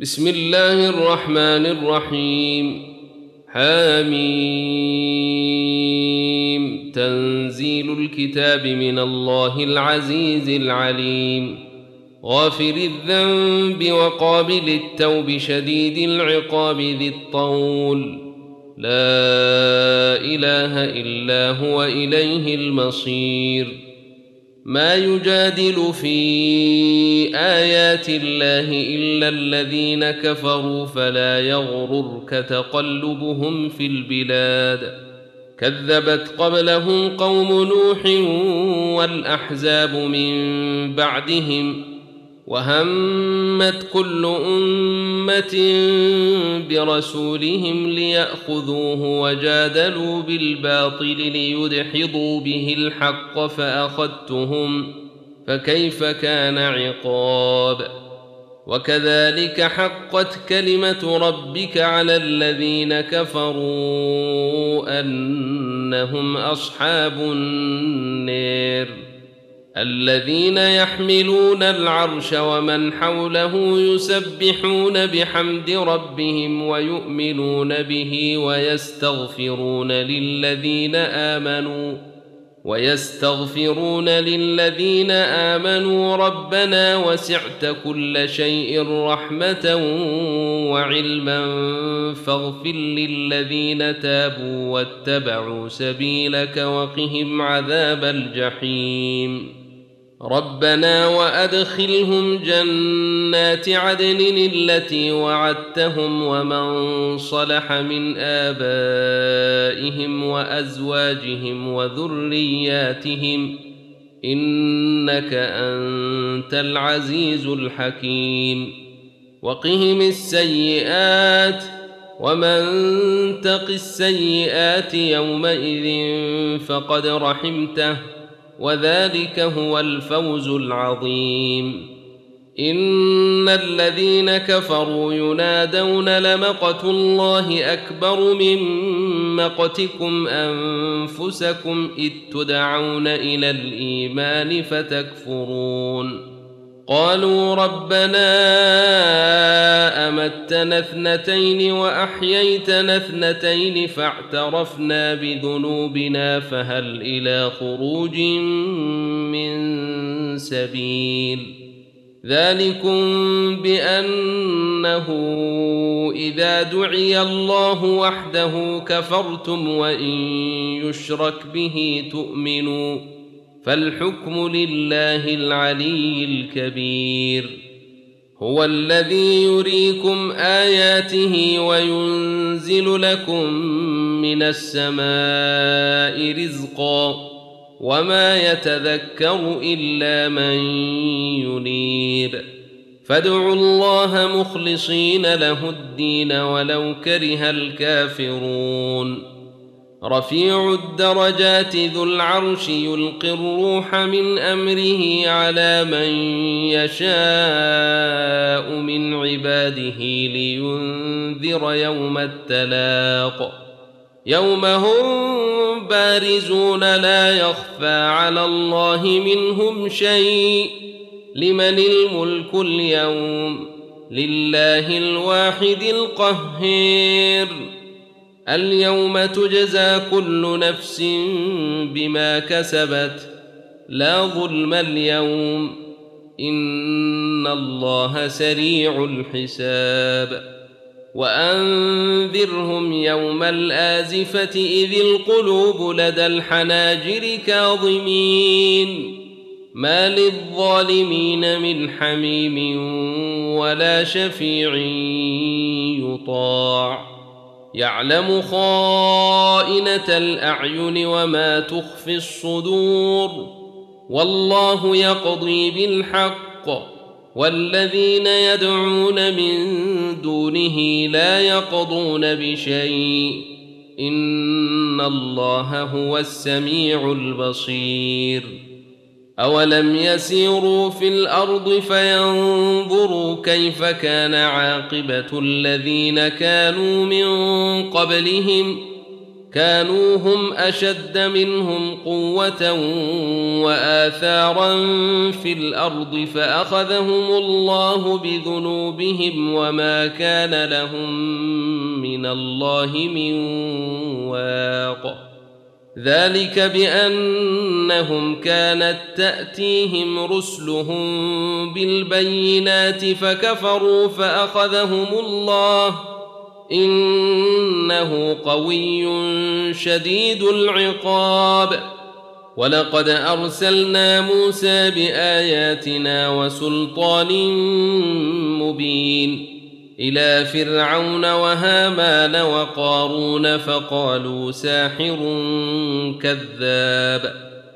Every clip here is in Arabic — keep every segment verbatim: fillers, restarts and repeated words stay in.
بسم الله الرحمن الرحيم. حميم. تنزيل الكتاب من الله العزيز العليم، غافر الذنب وقابل التوب شديد العقاب ذي الطول، لا إله إلا هو إليه المصير. ما يجادل في آيات الله إلا الذين كفروا فلا يغررك تقلبهم في البلاد. كذبت قبلهم قوم نوح والأحزاب من بعدهم، وهمت كل أمة برسولهم ليأخذوه وجادلوا بالباطل ليدحضوا به الحق فأخذتهم، فكيف كان عقاب. وكذلك حقت كلمة ربك على الذين كفروا أنهم أصحاب النار. الذين يحملون العرش ومن حوله يسبحون بحمد ربهم ويؤمنون به ويستغفرون للذين آمنوا ويستغفرون للذين آمنوا ربنا وسعت كل شيء رحمة وعلما فاغفر للذين تابوا واتبعوا سبيلك وقهم عذاب الجحيم. ربنا وأدخلهم جنات عدن التي وعدتهم ومن صلح من آبائهم وأزواجهم وذرياتهم إنك أنت العزيز الحكيم. وقهم السيئات ومن تق السيئات يومئذ فقد رحمته وذلك هو الفوز العظيم. إن الذين كفروا ينادون لمقت الله أكبر من مقتكم أنفسكم إذ تدعون إلى الإيمان فتكفرون. قالوا ربنا أمتنا اثنتين وأحييتنا اثنتين فاعترفنا بذنوبنا فهل إلى خروج من سبيل. ذلكم بأنه إذا دعي الله وحده كفرتم وإن يشرك به تؤمنوا، فالحكم لله العلي الكبير. هو الذي يريكم آياته وينزل لكم من السماء رزقا وما يتذكر إلا من ينيب. فادعوا الله مخلصين له الدين ولو كره الكافرون. رفيع الدرجات ذو العرش يلقي الروح من أمره على من يشاء من عباده لينذر يوم التلاق. يوم هم بارزون لا يخفى على الله منهم شيء. لمن الملك اليوم؟ لله الواحد القهار. اليوم تجزى كل نفس بما كسبت لا ظلم اليوم إن الله سريع الحساب. وأنذرهم يوم الآزفة إذ القلوب لدى الحناجر كاظمين ما للظالمين من حميم ولا شفيع يطاع. يعلم خائنة الأعين وما تخفي الصدور والله يقضي بالحق والذين يدعون من دونه لا يقضون بشيء إن الله هو السميع البصير. أولم يسيروا في الأرض فينظروا كيف كان عاقبة الذين كانوا من قبلهم كانوا هم أشد منهم قوة وآثارا في الأرض فأخذهم الله بذنوبهم وما كان لهم من الله من واق ذلك بأنهم كانت تأتيهم رسلهم بالبينات فكفروا فأخذهم الله إنه قوي شديد العقاب ولقد أرسلنا موسى بآياتنا وسلطان مبين إلى فرعون وهامان وقارون فقالوا ساحر كذاب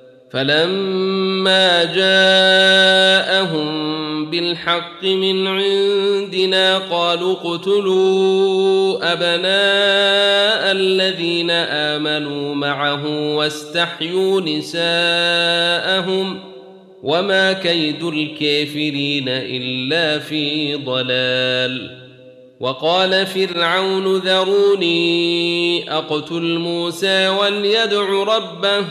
فلما جاءهم بالحق من عندنا قالوا اقتلوا أبناء الذين آمنوا معه واستحيوا نساءهم وما كيد الكافرين إلا في ضلال وقال فرعون ذروني أقتل موسى وليدع ربه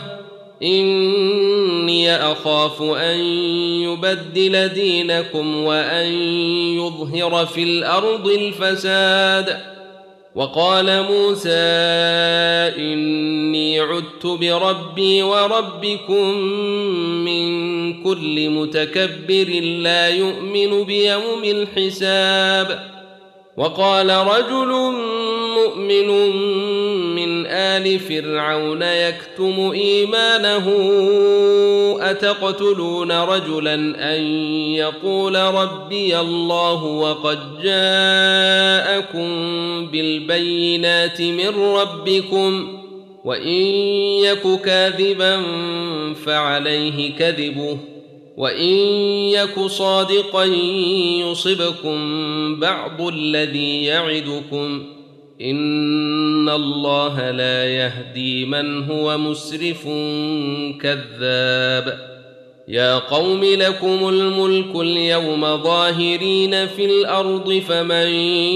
إني أخاف أن يبدل دينكم وأن يظهر في الأرض الفساد وقال موسى إني عدت بربي وربكم من كل متكبر لا يؤمن بيوم الحساب وقال رجل مؤمن من آل فرعون يكتم إيمانه أتقتلون رجلا أن يقول ربي الله وقد جاءكم بالبينات من ربكم وإن يك كاذبا فعليه كذبه وإن يك صادقا يصبكم بعض الذي يعدكم إن الله لا يهدي من هو مسرف كذاب يا قوم لكم الملك اليوم ظاهرين في الأرض فمن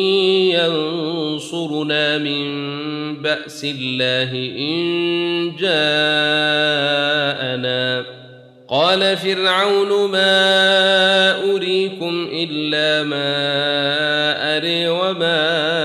ينصرنا من بأس الله إن جاءنا قال فرعون ما أريكم إلا ما أري وما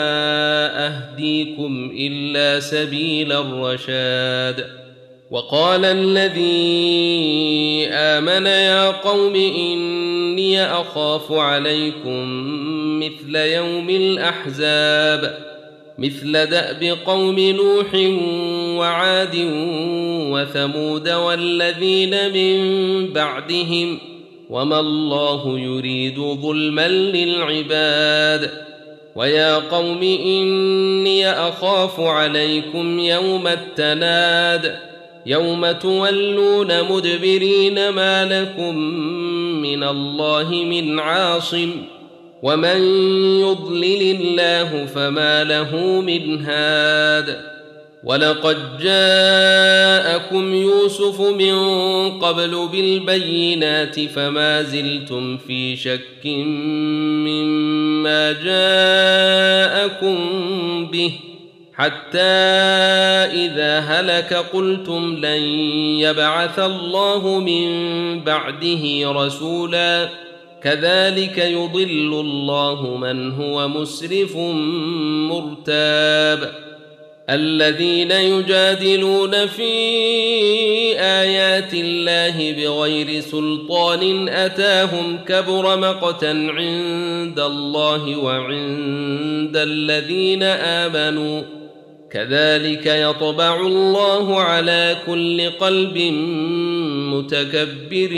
أهديكم إلا سبيل الرشاد وقال الذي آمن يا قوم إني أخاف عليكم مثل يوم الأحزاب مثل دأب قوم نوح وعاد وثمود والذين من بعدهم وما الله يريد ظلما للعباد ويا قوم إني أخاف عليكم يوم التناد يوم تولون مدبرين ما لكم من الله من عاصم ومن يضلل الله فما له من هاد ولقد جاءكم يوسف من قبل بالبينات فما زلتم في شك مما جاءكم به حتى إذا هلك قلتم لن يبعث الله من بعده رسولا كذلك يضل الله من هو مسرف مرتاب الذين يجادلون في آيات الله بغير سلطان أتاهم كبر مقتا عند الله وعند الذين آمنوا كذلك يطبع الله على كل قلب متكبر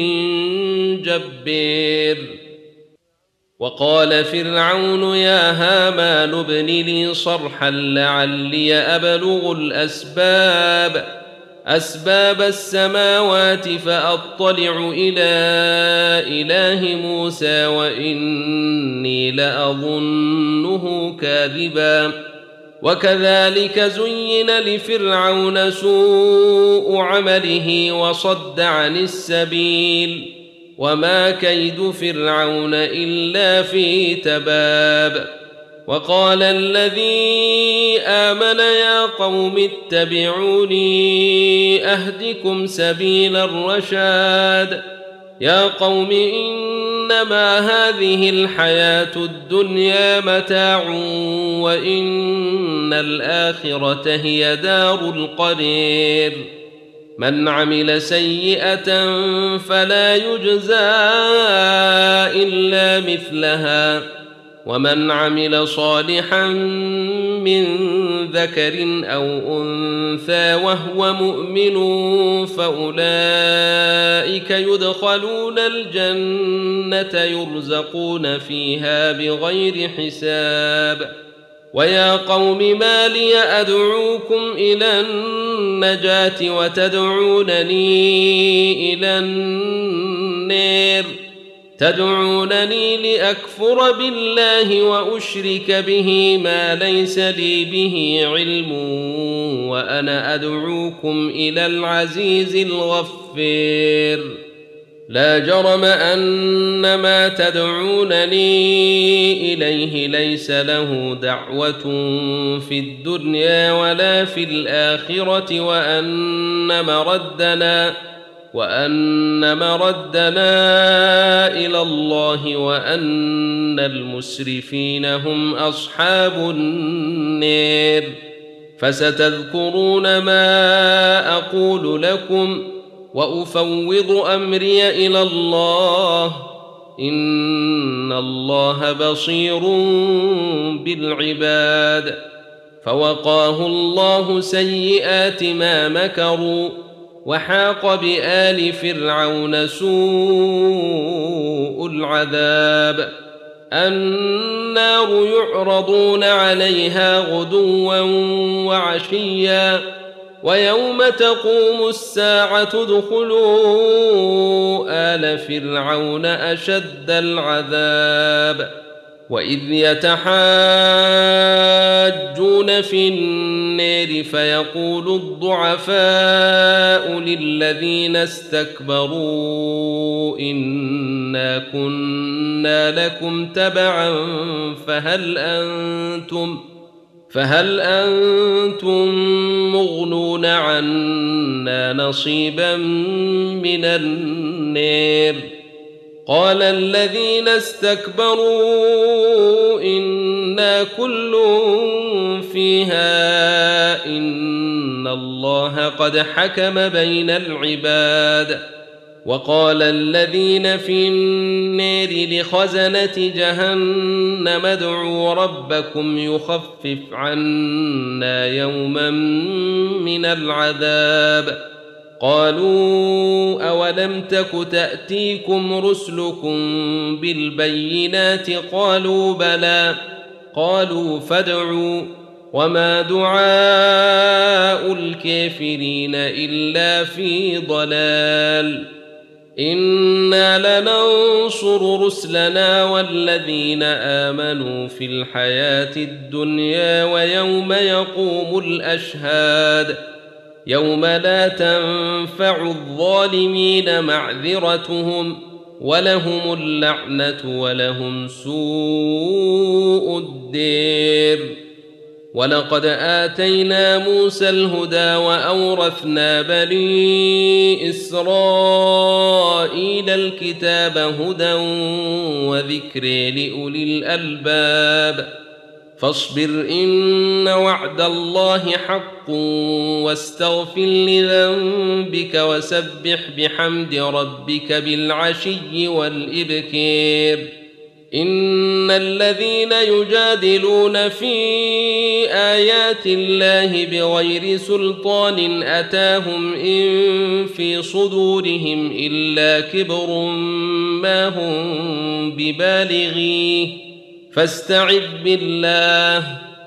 جبار وقال فرعون يا هامان ابن لي صرحا لعلي أبلغ الأسباب أسباب السماوات فأطلع إلى إله موسى وإني لأظنه كاذبا وكذلك زين لفرعون سوء عمله وصد عن السبيل وما كيد فرعون إلا في تباب وقال الذي آمن يا قوم اتبعوني أهدكم سبيل الرشاد يا قوم إنما هذه الحياة الدنيا متاع وإن الآخرة هي دار القرير من عمل سيئة فلا يجزى إلا مثلها ومن عمل صالحا من ذكر أو أنثى وهو مؤمن فأولئك يدخلون الجنة يرزقون فيها بغير حساب ويا قوم ما لي أدعوكم إلى النجاة وتدعونني إلى النار تدعونني لأكفر بالله وأشرك به ما ليس لي به علم وأنا أدعوكم إلى العزيز الغفير لا جرم أن ما تدعونني إليه ليس له دعوة في الدنيا ولا في الآخرة وأن مردنا وأن مردنا إلى الله وأن المسرفين هم أصحاب النار فستذكرون ما أقول لكم وأفوض أمري إلى الله إن الله بصير بالعباد فوقاه الله سيئات ما مكروا وحاق بآل فرعون سوء العذاب النار يعرضون عليها غدوا وعشيا ويوم تقوم الساعة ادخلوا آل فرعون أشد العذاب وإذ يتحاجون في النار فيقول الضعفاء للذين استكبروا إنا كنا لكم تبعا فهل أنتم فهل أنتم مغنون عنا نصيبا من النار قال الذين استكبروا إنا كل فيها إن الله قد حكم بين العباد وقال الذين في النار لخزنة جهنم ادعوا ربكم يخفف عنا يوما من العذاب قالوا أولم تك تأتيكم رسلكم بالبينات قالوا بلى قالوا فادعوا وما دعاء الكافرين إلا في ضلال إنا لننصر رسلنا والذين آمنوا في الحياة الدنيا ويوم يقوم الأشهاد يوم لا تنفع الظالمين معذرتهم ولهم اللعنة ولهم سوء الدير ولقد آتينا موسى الهدى وأورثنا بني إسرائيل الكتاب هدى وذكر لأولي الألباب فاصبر إن وعد الله حق واستغفر لذنبك وسبح بحمد ربك بالعشي والإبكير إن الذين يجادلون في آيات الله بغير سلطان أتاهم إن في صدورهم إلا كبر ما هم ببالغيه فاستعذ بالله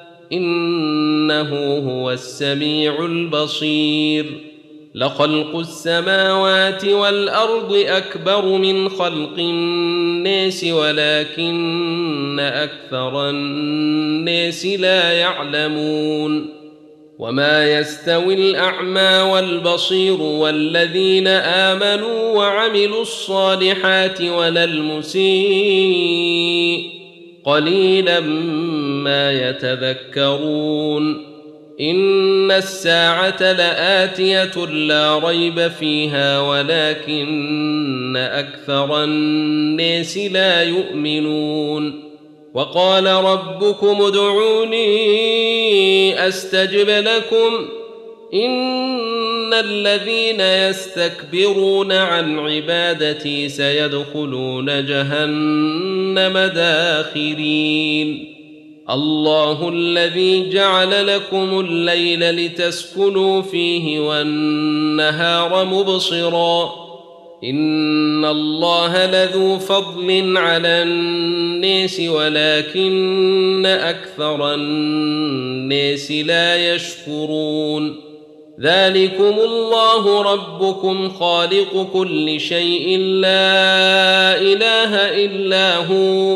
إنه هو السميع البصير لخلق السماوات والأرض أكبر من خلق الناس ولكن أكثر الناس لا يعلمون وما يستوي الأعمى والبصير والذين آمنوا وعملوا الصالحات ولا المسيء قليلا ما يتذكرون إن الساعة لآتية لا ريب فيها ولكن أكثر الناس لا يؤمنون وقال ربكم ادعوني أستجب لكم إن الذين يستكبرون عن عبادتي سيدخلون جهنم داخرين الله الذي جعل لكم الليل لتسكنوا فيه والنهار مبصرا إن الله لذو فضل على الناس ولكن أكثر الناس لا يشكرون ذلكم الله ربكم خالق كل شيء لا إله إلا هو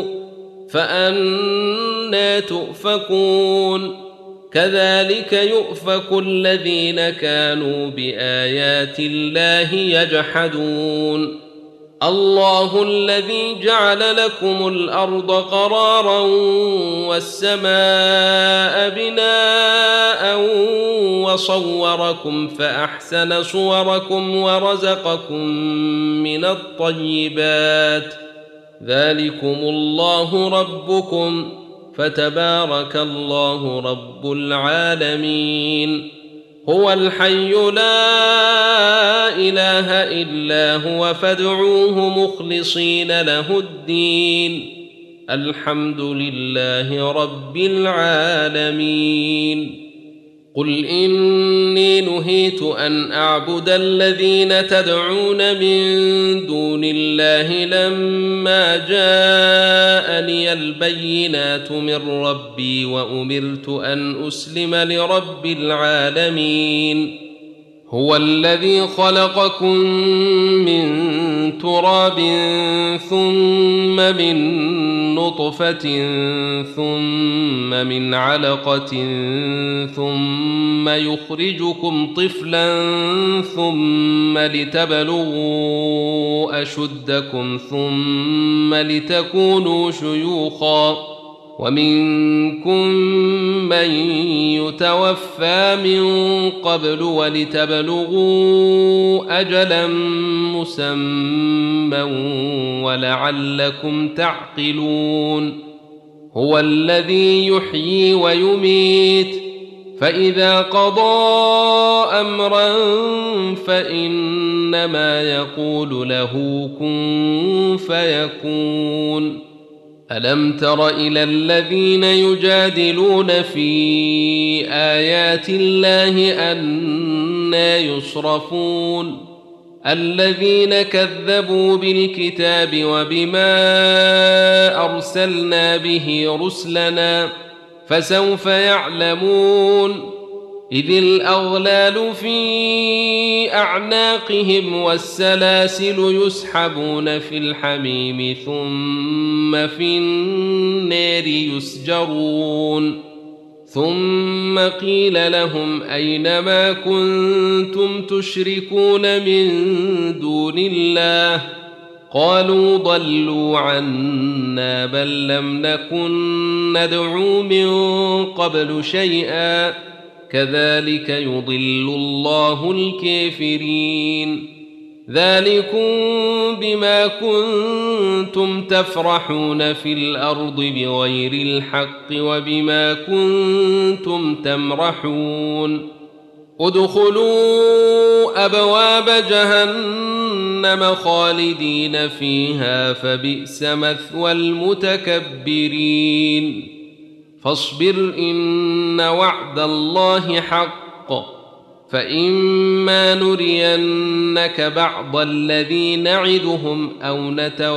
فأنى تؤفكون كذلك يؤفك الذين كانوا بآيات الله يجحدون الله الذي جعل لكم الأرض قرارا والسماء بناء وصوركم فأحسن صوركم ورزقكم من الطيبات ذلكم الله ربكم فتبارك الله رب العالمين هو الحي لا إله إلا هو فادعوه مخلصين له الدين الحمد لله رب العالمين قل إني نهيت أن أعبد الذين تدعون من دون الله لما جاءني البينات من ربي وأمرت أن أسلم لرب العالمين هو الذي خلقكم من تراب ثم من نطفة ثم من علقة ثم يخرجكم طفلا ثم لتبلغوا أشدكم ثم لتكونوا شيوخا ومنكم من يتوفى من قبل ولتبلغوا أجلا مسمى ولعلكم تعقلون هو الذي يحيي ويميت فإذا قضى أمرا فإنما يقول له كن فيكون ألم تر إلى الذين يجادلون في آيات الله أنى يصرفون الذين كذبوا بالكتاب وبما أرسلنا به رسلنا فسوف يعلمون إذ الأغلال في أعناقهم والسلاسل يسحبون في الحميم ثم في النار يسجرون ثم قيل لهم أين ما كنتم تشركون من دون الله قالوا ضلوا عنا بل لم نكن ندعو من قبل شيئا كذلك يضل الله الكافرين ذلكم بما كنتم تفرحون في الأرض بغير الحق وبما كنتم تمرحون ادخلوا أبواب جهنم خالدين فيها فبئس مثوى المتكبرين فاصبر إن وعد الله حق فإما نرينك بعض الذي نعدهم أو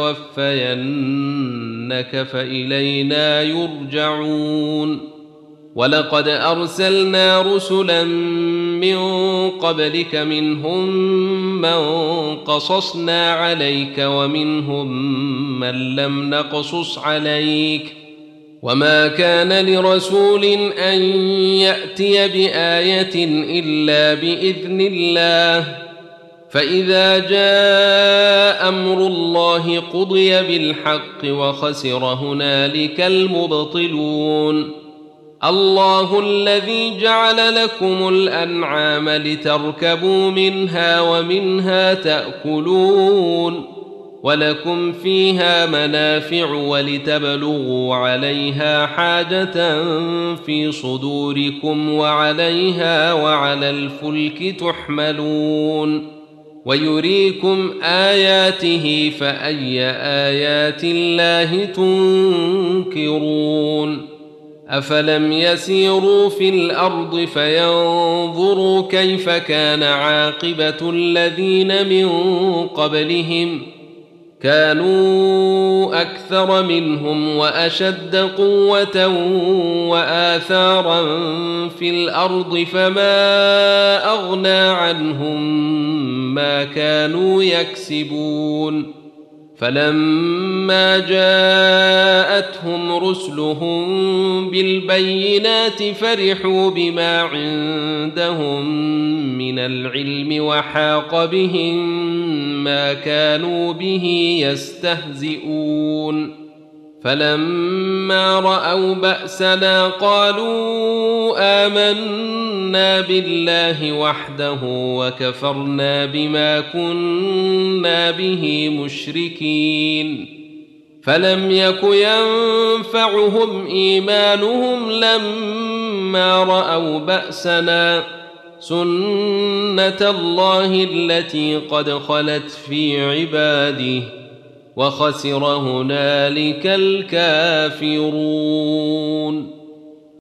نتوفينك فإلينا يرجعون ولقد أرسلنا رسلا من قبلك منهم من قصصنا عليك ومنهم من لم نقصص عليك وما كان لرسول أن يأتي بآية إلا بإذن الله فإذا جاء أمر الله قضي بالحق وخسر هنالك المبطلون الله الذي جعل لكم الأنعام لتركبوا منها ومنها تأكلون ولكم فيها منافع ولتبلغوا عليها حاجة في صدوركم وعليها وعلى الفلك تحملون ويريكم آياته فأي آيات الله تنكرون أفلم يسيروا في الأرض فينظروا كيف كان عاقبة الذين من قبلهم كانوا أكثر منهم وأشد قوة وآثارا في الأرض فما أغنى عنهم ما كانوا يكسبون فلما جاءتهم رسلهم بالبينات فرحوا بما عندهم من العلم وحاق بهم ما كانوا به يستهزئون فلما رأوا بأسنا قالوا آمنا بالله وحده وكفرنا بما كنا به مشركين فلم يك ينفعهم إيمانهم لما رأوا بأسنا سنة الله التي قد خلت في عباده وخسر هنالك الكافرون.